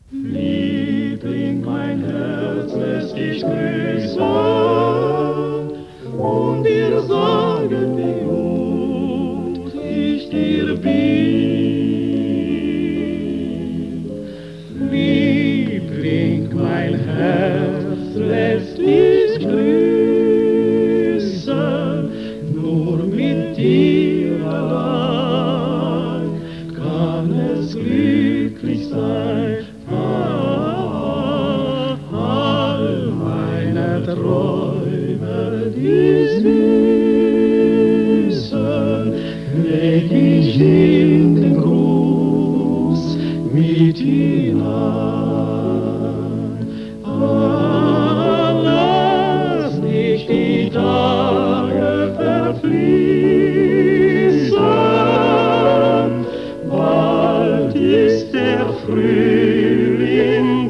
Liebling, mein Herz lässt dich grüßen und dir sagen, wie gut ich dir bin. Liebling, mein Herz lässt dich grüßen, nur mit dir allein kann es glücklich sein. All meine Träume, die süßen, leg ich in den Gruß mit hinein. Lass nicht die Tage verfließen, bald ist der Frühling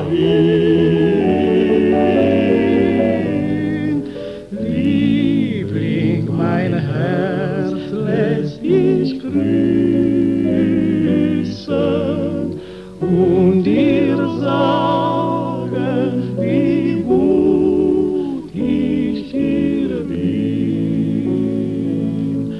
dahin. Liebling, mein Herz lässt dich grüßen und dir sagen, wie gut ich dir bin.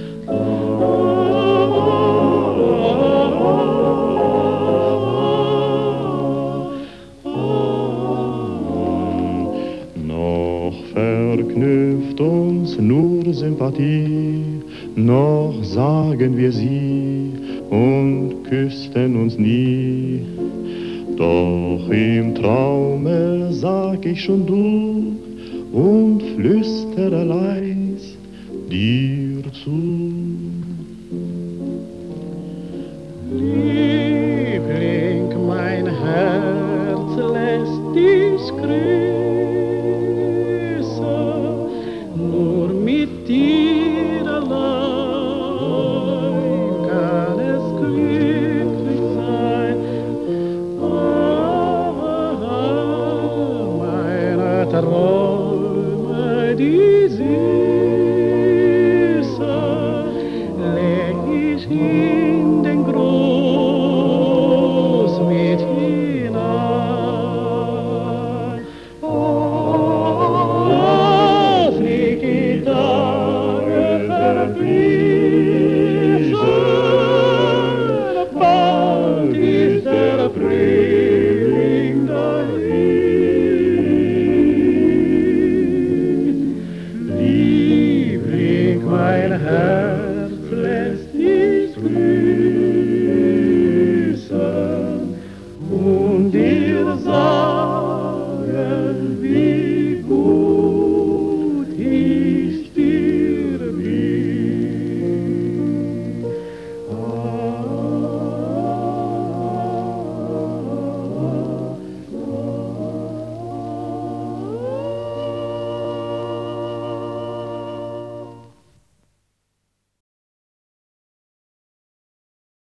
Noch verknüpft uns nur Sympathie, noch sagen wir sie und küssten uns nie. Doch im Traume sag ich schon du und flüstere leis dir zu. Liebling, mein Herz lässt dich grüßen, nur mit dir allein kann es glücklich sein. Meine Träume, die süßen, leg ich in den Gruß mit hinein. Lass nicht die Tage verfließen, bald ist der Frühling dahin. Liebling, mein Herz lässt dich grüßen und dir sagen,